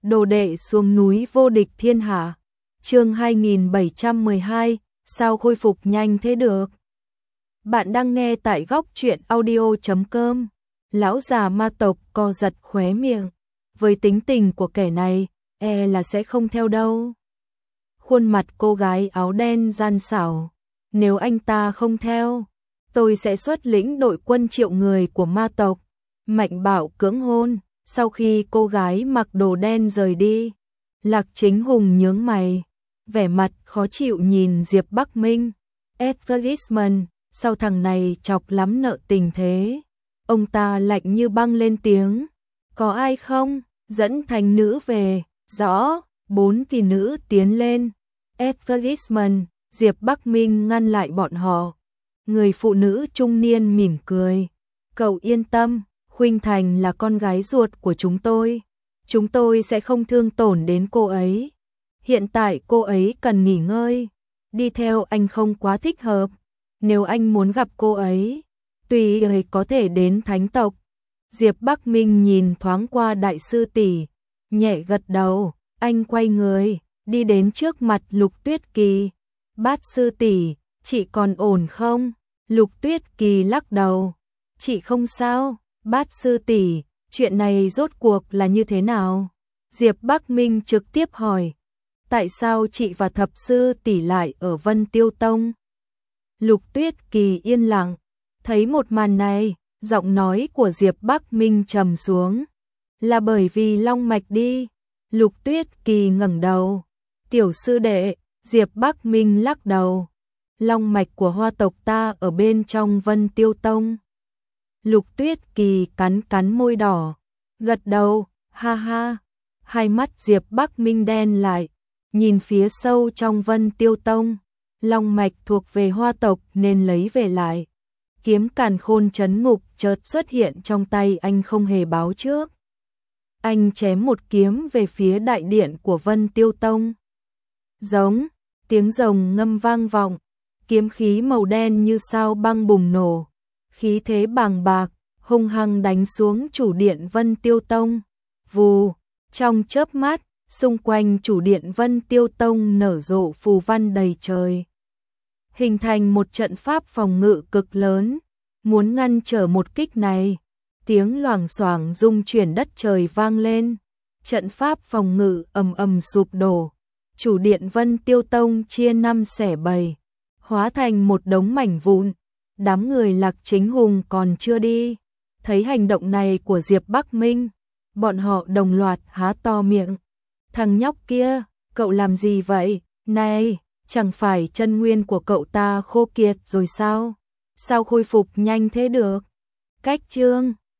Đồ đệ xuống núi vô địch thiên hạ. Chương 2712, sao khôi phục nhanh thế được? Bạn đang nghe tại góc truyện audio.com. Lão già ma tộc co giật khóe miệng. Với tính tình của kẻ này, là sẽ không theo đâu. Khuôn mặt cô gái áo đen gian xảo. Nếu anh ta không theo, tôi sẽ xuất lĩnh đội quân triệu người của ma tộc. Mạnh bạo cưỡng hôn. Sau khi cô gái mặc đồ đen rời đi, Lạc Chính Hùng nhướng mày, vẻ mặt khó chịu nhìn Diệp Bắc Minh. Advertisement, sao thằng này chọc lắm nợ tình thế? Ông ta lạnh như băng lên tiếng. Có ai không? Dẫn thành nữ về. Rõ, 4 tỷ nữ tiến lên. Advertisement, Diệp Bắc Minh ngăn lại bọn họ. Người phụ nữ trung niên mỉm cười. Cậu yên tâm. Khuynh Thành là con gái ruột của chúng tôi sẽ không thương tổn đến cô ấy. Hiện tại cô ấy cần nghỉ ngơi, đi theo anh không quá thích hợp. Nếu anh muốn gặp cô ấy, tùy ấy có thể đến Thánh tộc. Diệp Bắc Minh nhìn thoáng qua đại sư tỷ, nhẹ gật đầu, anh quay người, đi đến trước mặt Lục Tuyết Kỳ. Bát sư tỷ, chị còn ổn không? Lục Tuyết Kỳ lắc đầu, chị không sao. Bát sư tỷ, chuyện này rốt cuộc là như thế nào? Diệp Bắc Minh trực tiếp hỏi. Tại sao chị và thập sư tỷ lại ở Vân Tiêu Tông? Lục Tuyết Kỳ yên lặng, thấy một màn này, giọng nói của Diệp Bắc Minh trầm xuống. Là bởi vì long mạch đi. Lục Tuyết Kỳ ngẩng đầu. Tiểu sư đệ, Diệp Bắc Minh lắc đầu. Long mạch của Hoa tộc ta ở bên trong Vân Tiêu Tông. Lục Tuyết Kỳ cắn môi đỏ, gật đầu, ha ha. Hai mắt Diệp Bắc Minh đen lại, nhìn phía sâu trong Vân Tiêu Tông. Long mạch thuộc về Hoa tộc nên lấy về lại. Kiếm Càn Khôn trấn ngục chợt xuất hiện trong tay anh không hề báo trước. Anh chém một kiếm về phía đại điện của Vân Tiêu Tông. Giống, tiếng rồng ngâm vang vọng, kiếm khí màu đen như sao băng bùng nổ. Khí thế bàng bạc, hung hăng đánh xuống chủ điện Vân Tiêu Tông. Vù, trong chớp mắt, xung quanh chủ điện Vân Tiêu Tông nở rộ phù văn đầy trời. Hình thành một trận pháp phòng ngự cực lớn, muốn ngăn trở một kích này. Tiếng loảng xoảng rung chuyển đất trời vang lên. Trận pháp phòng ngự ầm ầm sụp đổ. Chủ điện Vân Tiêu Tông chia 5 xẻ 7, hóa thành một đống mảnh vụn. Đám người Lạc Chính Hùng còn chưa đi, thấy hành động này của Diệp Bắc Minh, bọn họ đồng loạt há to miệng. Thằng nhóc kia, cậu làm gì vậy? Này, chẳng phải chân nguyên của cậu ta khô kiệt rồi sao? Sao khôi phục nhanh thế được? Cách chương